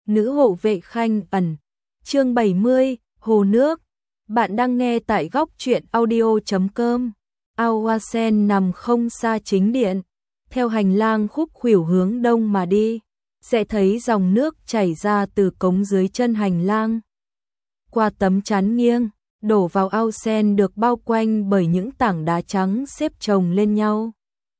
nữ hộ vệ Khanh Ẩn. Chương 70, Hồ nước. Bạn đang nghe tại góc truyện audio.com. Ao Hoa Sen nằm không xa chính điện, theo hành lang khúc khuỷu hướng đông mà đi, sẽ thấy dòng nước chảy ra từ cống dưới chân hành lang. Qua tấm chắn nghiêng, đổ vào ao sen được bao quanh bởi những tảng đá trắng xếp chồng lên nhau.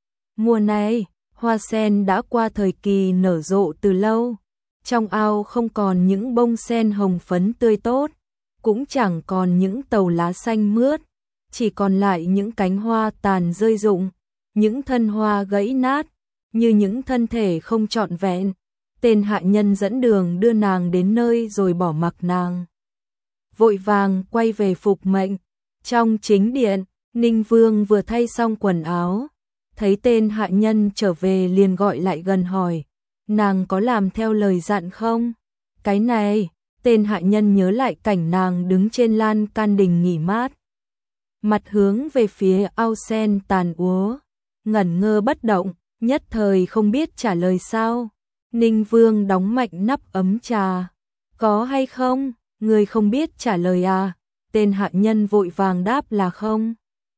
Mùa này, hoa sen đã qua thời kỳ nở rộ từ lâu. Trong ao không còn những bông sen hồng phấn tươi tốt, cũng chẳng còn những tàu lá xanh mướt, chỉ còn lại những cánh hoa tàn rơi rụng, những thân hoa gãy nát, như những thân thể không trọn vẹn. Tên hạ nhân dẫn đường đưa nàng đến nơi rồi bỏ mặc nàng. Vội vàng quay về phục mệnh. Trong chính điện, Ninh Vương vừa thay xong quần áo, thấy tên hạ nhân trở về liền gọi lại gần hỏi, nàng có làm theo lời dặn không? Cái này, tên hạ nhân nhớ lại cảnh nàng đứng trên lan can đình nghỉ mát, mặt hướng về phía ao sen tàn úa, ngẩn ngơ bất động, nhất thời không biết trả lời sao. Ninh Vương đóng mạnh nắp ấm trà. Có hay không? Người không biết trả lời à? Tên hạ nhân vội vàng đáp là không.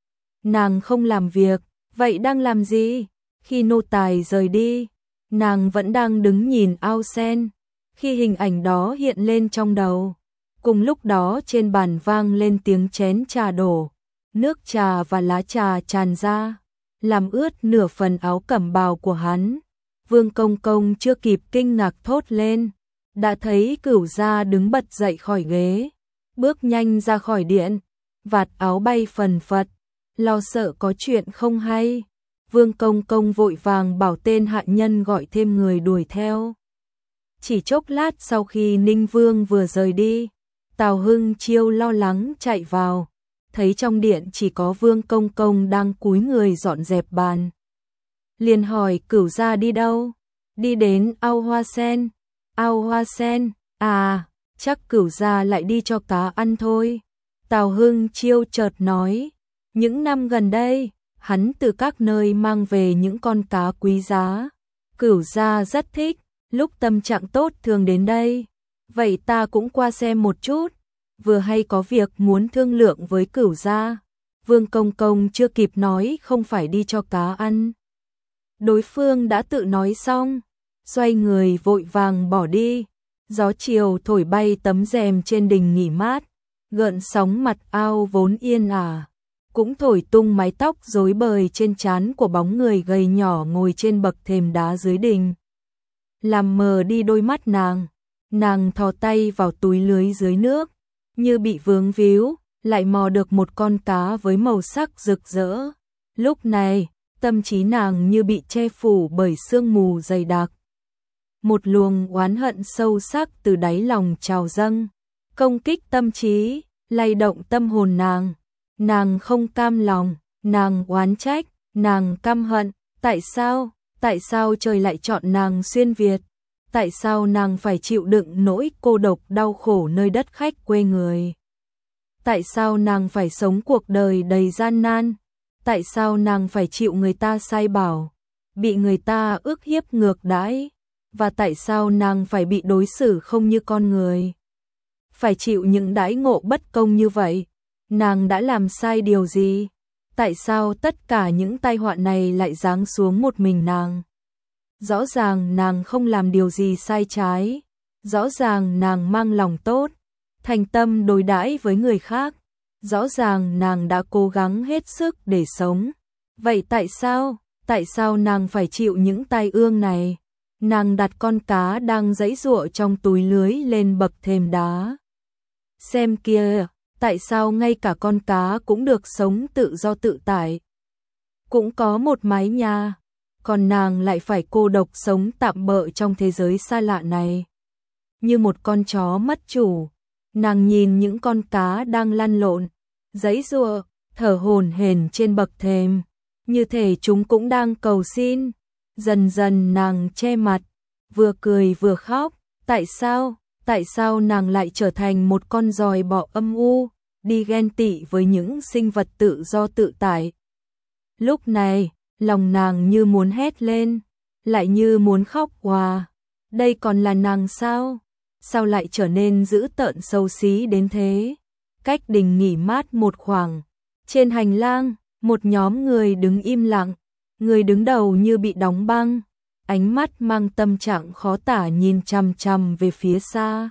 Nàng không làm việc, vậy đang làm gì? Khi nô tài rời đi, nàng vẫn đang đứng nhìn ao sen. Khi hình ảnh đó hiện lên trong đầu, cùng lúc đó trên bàn vang lên tiếng chén trà đổ, nước trà và lá trà tràn ra, làm ướt nửa phần áo cẩm bào của hắn. Vương Công Công chưa kịp kinh ngạc thốt lên, đã thấy Cửu Gia đứng bật dậy khỏi ghế, bước nhanh ra khỏi điện, vạt áo bay phần phật, lo sợ có chuyện không hay. Vương Công Công vội vàng bảo tên hạ nhân gọi thêm người đuổi theo. Chỉ chốc lát sau khi Ninh Vương vừa rời đi, Tào Hưng Chiêu lo lắng chạy vào, thấy trong điện chỉ có Vương Công Công đang cúi người dọn dẹp bàn. Liền hỏi Cửu Gia đi đâu? Đi đến ao hoa sen. Ao hoa sen, à, chắc Cửu Gia lại đi cho cá ăn thôi. Tào Hưng Chiêu chợt nói, những năm gần đây, hắn từ các nơi mang về những con cá quý giá. Cửu Gia rất thích, lúc tâm trạng tốt thường đến đây. Vậy ta cũng qua xem một chút, vừa hay có việc muốn thương lượng với Cửu Gia. Vương Công Công chưa kịp nói không phải đi cho cá ăn, đối phương đã tự nói xong, xoay người vội vàng bỏ đi. Gió chiều thổi bay tấm rèm trên đình nghỉ mát, gợn sóng mặt ao vốn yên ả, cũng thổi tung mái tóc rối bời trên trán của bóng người gầy nhỏ ngồi trên bậc thềm đá dưới đình, làm mờ đi đôi mắt nàng. Nàng thò tay vào túi lưới dưới nước, như bị vướng víu, lại mò được một con cá với màu sắc rực rỡ. Lúc này, tâm trí nàng như bị che phủ bởi sương mù dày đặc. Một luồng oán hận sâu sắc từ đáy lòng trào dâng, công kích tâm trí, lay động tâm hồn nàng. Nàng không cam lòng, nàng oán trách, nàng căm hận. Tại sao trời lại chọn nàng xuyên Việt? Tại sao nàng phải chịu đựng nỗi cô độc đau khổ nơi đất khách quê người? Tại sao nàng phải sống cuộc đời đầy gian nan? Tại sao nàng phải chịu người ta sai bảo, bị người ta ức hiếp ngược đãi? Và tại sao nàng phải bị đối xử không như con người? Phải chịu những đãi ngộ bất công như vậy? Nàng đã làm sai điều gì? Tại sao tất cả những tai họa này lại giáng xuống một mình nàng? Rõ ràng nàng không làm điều gì sai trái, rõ ràng nàng mang lòng tốt, thành tâm đối đãi với người khác, rõ ràng nàng đã cố gắng hết sức để sống. Vậy tại sao nàng phải chịu những tai ương này? Nàng đặt con cá đang giãy giụa trong túi lưới lên bậc thềm đá. Xem kia, tại sao ngay cả con cá cũng được sống tự do tự tại, cũng có một mái nhà, còn nàng lại phải cô độc sống tạm bợ trong thế giới xa lạ này. Như một con chó mất chủ, nàng nhìn những con cá đang lăn lộn, giãy giụa, thở hổn hển trên bậc thềm, như thể chúng cũng đang cầu xin. Dần dần nàng che mặt, vừa cười vừa khóc. Tại sao nàng lại trở thành một con giòi bọ âm u, đi ghen tị với những sinh vật tự do tự tại? Lúc này, lòng nàng như muốn hét lên, lại như muốn khóc òa. Đây còn là nàng sao? sao lại trở nên dữ tợn xấu xí đến thế? Cách đình nghỉ mát một khoảng, trên hành lang, một nhóm người đứng im lặng, người đứng đầu như bị đóng băng, ánh mắt mang tâm trạng khó tả nhìn chằm chằm về phía xa.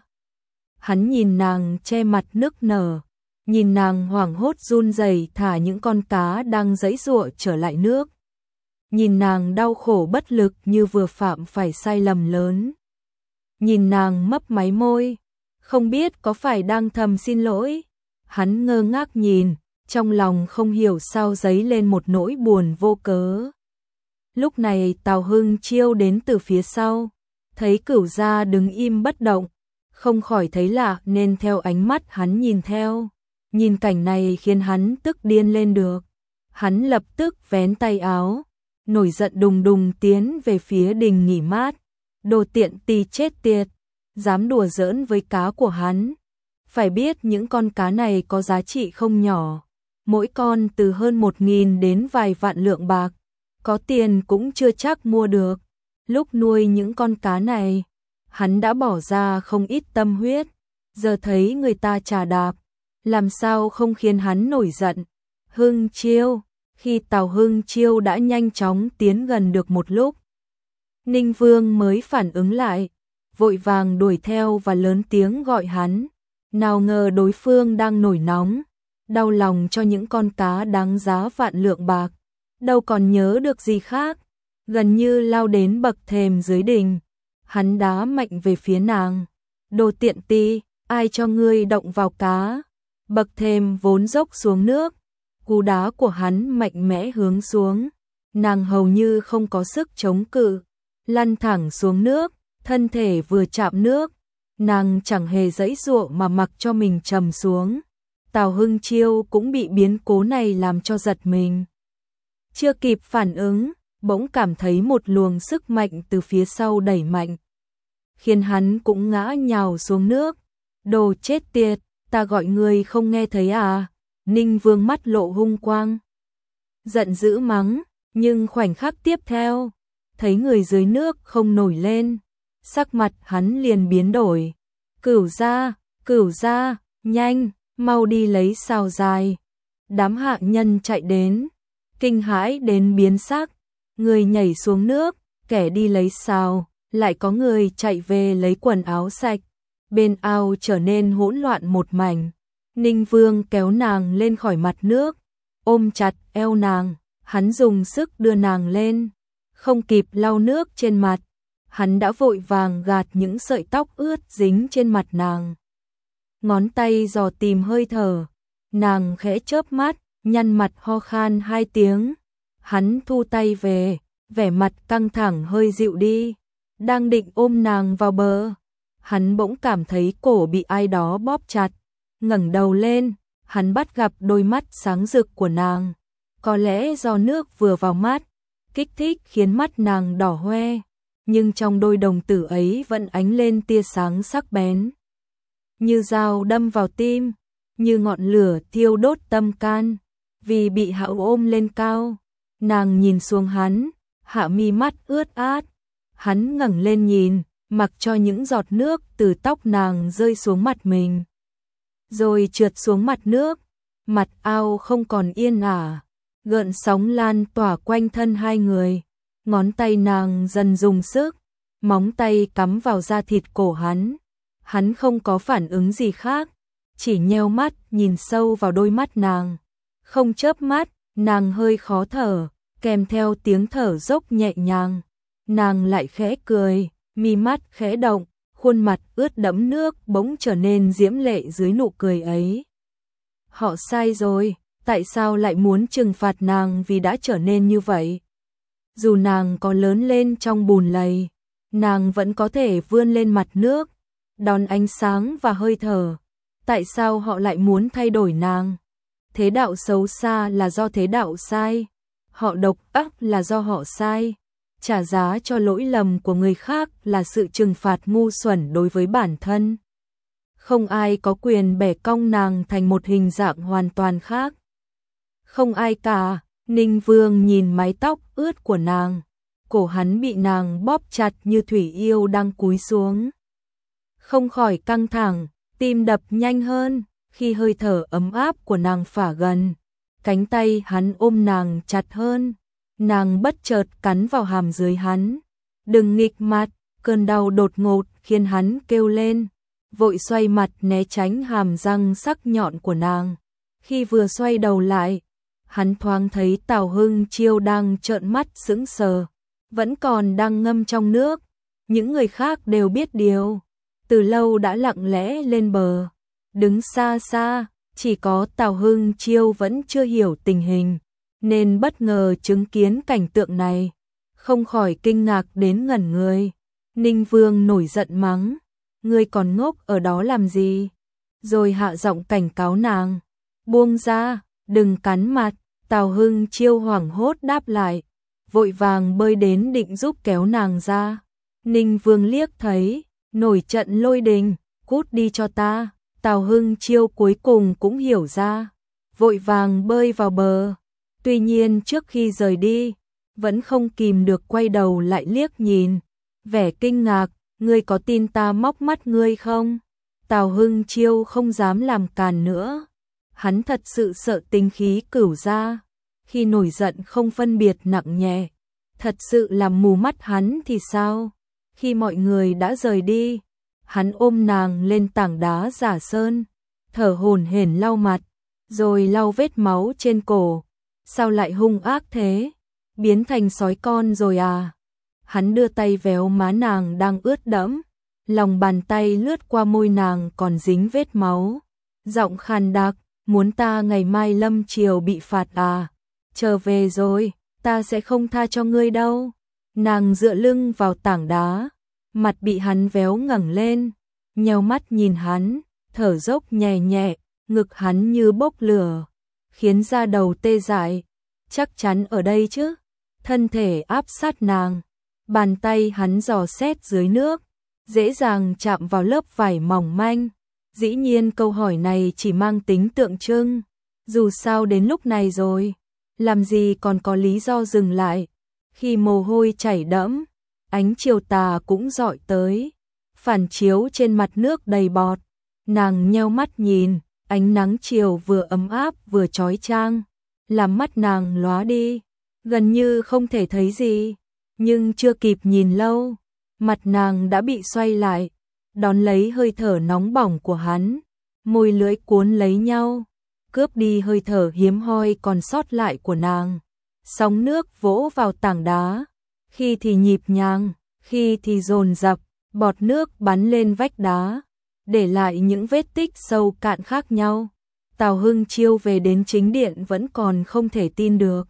Hắn nhìn nàng che mặt nức nở, nhìn nàng hoảng hốt run rẩy thả những con cá đang giãy giụa trở lại nước. Nhìn nàng đau khổ bất lực như vừa phạm phải sai lầm lớn. Nhìn nàng mấp máy môi, không biết có phải đang thầm xin lỗi. Hắn ngơ ngác nhìn, trong lòng không hiểu sao dấy lên một nỗi buồn vô cớ. Lúc này Tào Hưng Chiêu đến từ phía sau, thấy Cửu Gia đứng im bất động, không khỏi thấy lạ nên theo ánh mắt hắn nhìn theo. Nhìn cảnh này khiến hắn tức điên lên được. Hắn lập tức vén tay áo, nổi giận đùng đùng tiến về phía đình nghỉ mát. Đồ tiện tì chết tiệt, dám đùa giỡn với cá của hắn. Phải biết những con cá này có giá trị không nhỏ, mỗi con từ hơn 1.000 đến vài vạn lượng bạc, có tiền cũng chưa chắc mua được. Lúc nuôi những con cá này, hắn đã bỏ ra không ít tâm huyết, giờ thấy người ta chà đạp, làm sao không khiến hắn nổi giận. Hưng Chiêu, khi Tào Hưng Chiêu đã nhanh chóng tiến gần được một lúc, Ninh Vương mới phản ứng lại, vội vàng đuổi theo và lớn tiếng gọi hắn. Nào ngờ đối phương đang nổi nóng, đau lòng cho những con cá đáng giá vạn lượng bạc, đâu còn nhớ được gì khác, gần như lao đến bậc thềm dưới đình. Hắn đá mạnh về phía nàng. Đồ tiện ti, ai cho ngươi động vào cá? Bậc thềm vốn dốc xuống nước, cú đá của hắn mạnh mẽ hướng xuống, nàng hầu như không có sức chống cự, lăn thẳng xuống nước, thân thể vừa chạm nước, nàng chẳng hề giãy giụa mà mặc cho mình trầm xuống. Tào Hưng Chiêu cũng bị biến cố này làm cho giật mình. Chưa kịp phản ứng, bỗng cảm thấy một luồng sức mạnh từ phía sau đẩy mạnh, khiến hắn cũng ngã nhào xuống nước. Đồ chết tiệt, ta gọi ngươi không nghe thấy à? Ninh Vương mắt lộ hung quang, giận dữ mắng, nhưng khoảnh khắc tiếp theo, thấy người dưới nước không nổi lên, sắc mặt hắn liền biến đổi. Cửu gia, nhanh, mau đi lấy sào dài. Đám hạ nhân chạy đến, kinh hãi đến biến sắc, người nhảy xuống nước, kẻ đi lấy sào, lại có người chạy về lấy quần áo sạch. Bên ao trở nên hỗn loạn một mảnh. Ninh Vương kéo nàng lên khỏi mặt nước, ôm chặt eo nàng, hắn dùng sức đưa nàng lên, không kịp lau nước trên mặt, hắn đã vội vàng gạt những sợi tóc ướt dính trên mặt nàng. Ngón tay dò tìm hơi thở, nàng khẽ chớp mắt, nhăn mặt ho khan 2 tiếng. Hắn thu tay về, vẻ mặt căng thẳng hơi dịu đi, đang định ôm nàng vào bờ, hắn bỗng cảm thấy cổ bị ai đó bóp chặt. Ngẩng đầu lên, hắn bắt gặp đôi mắt sáng rực của nàng. Có lẽ do nước vừa vào mắt, kích thích khiến mắt nàng đỏ hoe, nhưng trong đôi đồng tử ấy vẫn ánh lên tia sáng sắc bén, như dao đâm vào tim, như ngọn lửa thiêu đốt tâm can. Vì bị Hạo ôm lên cao, nàng nhìn xuống hắn, hạ mi mắt ướt át. Hắn ngẩng lên nhìn, mặc cho những giọt nước từ tóc nàng rơi xuống mặt mình, rồi trượt xuống mặt nước. Mặt ao không còn yên ả, gợn sóng lan tỏa quanh thân hai người. Ngón tay nàng dần dùng sức, móng tay cắm vào da thịt cổ hắn. Hắn không có phản ứng gì khác, chỉ nheo mắt nhìn sâu vào đôi mắt nàng. Không chớp mắt, nàng hơi khó thở, kèm theo tiếng thở dốc nhẹ nhàng. Nàng lại khẽ cười, mi mắt khẽ động, khuôn mặt ướt đẫm nước bỗng trở nên diễm lệ dưới nụ cười ấy. Họ sai rồi, tại sao lại muốn trừng phạt nàng vì đã trở nên như vậy? Dù nàng có lớn lên trong bùn lầy, nàng vẫn có thể vươn lên mặt nước, đón ánh sáng và hơi thở. Tại sao họ lại muốn thay đổi nàng? Thế đạo xấu xa là do thế đạo sai, họ độc ác là do họ sai. Trả giá cho lỗi lầm của người khác là sự trừng phạt ngu xuẩn đối với bản thân. Không ai có quyền bẻ cong nàng thành một hình dạng hoàn toàn khác. Không ai cả. Ninh Vương nhìn mái tóc ướt của nàng, cổ hắn bị nàng bóp chặt như thủy yêu đang cúi xuống. không khỏi căng thẳng, tim đập nhanh hơn, khi hơi thở ấm áp của nàng phả gần, cánh tay hắn ôm nàng chặt hơn, nàng bất chợt cắn vào hàm dưới hắn. Đừng nghịch mặt, cơn đau đột ngột khiến hắn kêu lên, vội xoay mặt né tránh hàm răng sắc nhọn của nàng. Khi vừa xoay đầu lại, hắn thoáng thấy Tào Hưng Chiêu đang trợn mắt sững sờ, vẫn còn đang ngâm trong nước. Những người khác đều biết điều, từ lâu đã lặng lẽ lên bờ, đứng xa xa, chỉ có Tào Hưng Chiêu vẫn chưa hiểu tình hình, nên bất ngờ chứng kiến cảnh tượng này, không khỏi kinh ngạc đến ngẩn người. Ninh Vương nổi giận mắng, ngươi còn ngốc ở đó làm gì? Rồi hạ giọng cảnh cáo nàng, buông ra, đừng cắn mặt. Tào Hưng Chiêu hoảng hốt đáp lại, vội vàng bơi đến định giúp kéo nàng ra. Ninh Vương liếc thấy, nổi trận lôi đình, cút đi cho ta. Tào Hưng Chiêu cuối cùng cũng hiểu ra, vội vàng bơi vào bờ. Tuy nhiên trước khi rời đi, vẫn không kìm được quay đầu lại liếc nhìn, vẻ kinh ngạc, ngươi có tin ta móc mắt ngươi không? Tào Hưng Chiêu không dám làm càn nữa, hắn thật sự sợ tính khí Cửu Gia, khi nổi giận không phân biệt nặng nhẹ, thật sự làm mù mắt hắn thì sao? Khi mọi người đã rời đi, hắn ôm nàng lên tảng đá giả sơn, thở hổn hển lau mặt, rồi lau vết máu trên cổ. Sao lại hung ác thế? Biến thành sói con rồi à? Hắn đưa tay véo má nàng đang ướt đẫm, lòng bàn tay lướt qua môi nàng còn dính vết máu. Giọng khàn đặc, muốn ta ngày mai lâm chiều bị phạt à? Trở về rồi, ta sẽ không tha cho ngươi đâu. Nàng dựa lưng vào tảng đá, mặt bị hắn véo ngẩng lên, nheo mắt nhìn hắn, thở dốc nhẹ nhẹ, ngực hắn như bốc lửa, khiến da đầu tê dại. Chắc chắn ở đây chứ? Thân thể áp sát nàng, bàn tay hắn dò xét dưới nước, dễ dàng chạm vào lớp vải mỏng manh. Dĩ nhiên câu hỏi này chỉ mang tính tượng trưng, dù sao đến lúc này rồi, làm gì còn có lý do dừng lại. Khi mồ hôi chảy đẫm, ánh chiều tà cũng rọi tới, phản chiếu trên mặt nước đầy bọt. Nàng nheo mắt nhìn, ánh nắng chiều vừa ấm áp vừa chói chang, làm mắt nàng lóa đi, gần như không thể thấy gì. Nhưng chưa kịp nhìn lâu, mặt nàng đã bị xoay lại, đón lấy hơi thở nóng bỏng của hắn, môi lưỡi cuốn lấy nhau, cướp đi hơi thở hiếm hoi còn sót lại của nàng. Sóng nước vỗ vào tảng đá, khi thì nhịp nhàng, khi thì dồn dập, bọt nước bắn lên vách đá, để lại những vết tích sâu cạn khác nhau. Tào Hưng Chiêu về đến chính điện vẫn còn không thể tin được.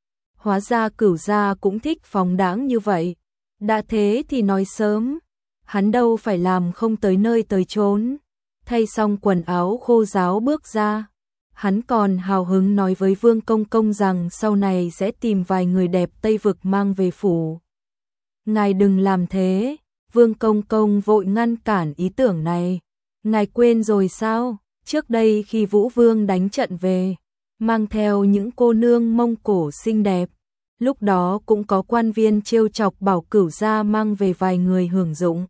Hóa ra Cửu Gia cũng thích phóng đãng như vậy. Đã thế thì nói sớm, hắn đâu phải làm không tới nơi tới chốn. Thay xong quần áo khô ráo bước ra, hắn còn hào hứng nói với Vương Công Công rằng sau này sẽ tìm vài người đẹp Tây Vực mang về phủ. Ngài đừng làm thế, Vương Công Công vội ngăn cản ý tưởng này. Ngài quên rồi sao, trước đây khi Vũ Vương đánh trận về, mang theo những cô nương Mông Cổ xinh đẹp, lúc đó cũng có quan viên trêu chọc bảo Cửu Gia mang về vài người hưởng dụng.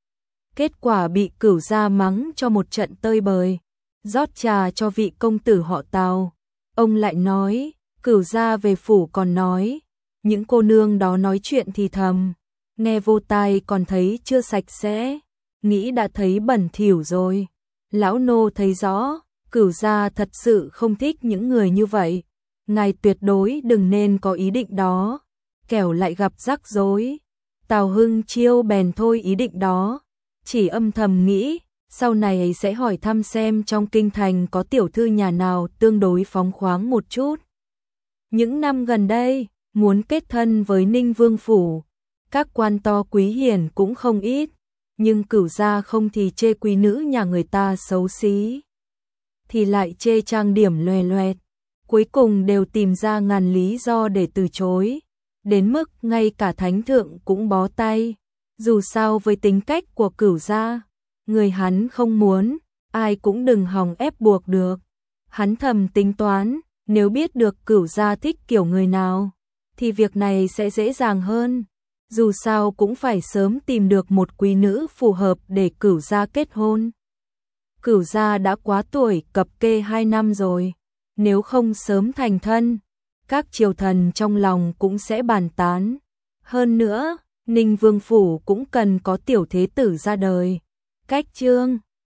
Kết quả bị Cửu Gia mắng cho một trận tơi bời, rót trà cho vị công tử họ Tào. Ông lại nói, Cửu Gia về phủ còn nói, những cô nương đó nói chuyện thì thầm, nghe vô tai còn thấy chưa sạch sẽ, nghĩ đã thấy bẩn thỉu rồi. Lão nô thấy rõ, Cửu Gia thật sự không thích những người như vậy. Ngài tuyệt đối đừng nên có ý định đó, kẻo lại gặp rắc rối. Tào Hưng Chiêu bèn thôi ý định đó, chỉ âm thầm nghĩ, sau này sẽ hỏi thăm xem trong kinh thành có tiểu thư nhà nào tương đối phóng khoáng một chút. Những năm gần đây, muốn kết thân với Ninh Vương phủ, các quan to quý hiển cũng không ít, nhưng Cửu Gia không thì chê quý nữ nhà người ta xấu xí, thì lại chê trang điểm loè loẹt, cuối cùng đều tìm ra ngàn lý do để từ chối, đến mức ngay cả thánh thượng cũng bó tay. Dù sao với tính cách của Cửu Gia, người hắn không muốn, ai cũng đừng hòng ép buộc được. Hắn thầm tính toán, nếu biết được Cửu Gia thích kiểu người nào, thì việc này sẽ dễ dàng hơn. Dù sao cũng phải sớm tìm được một quý nữ phù hợp để Cửu gia kết hôn. Cửu gia đã quá tuổi cập kê 2 năm rồi, nếu không sớm thành thân, các triều thần trong lòng cũng sẽ bàn tán. Hơn nữa, Ninh Vương phủ cũng cần có tiểu thế tử ra đời. Cách chương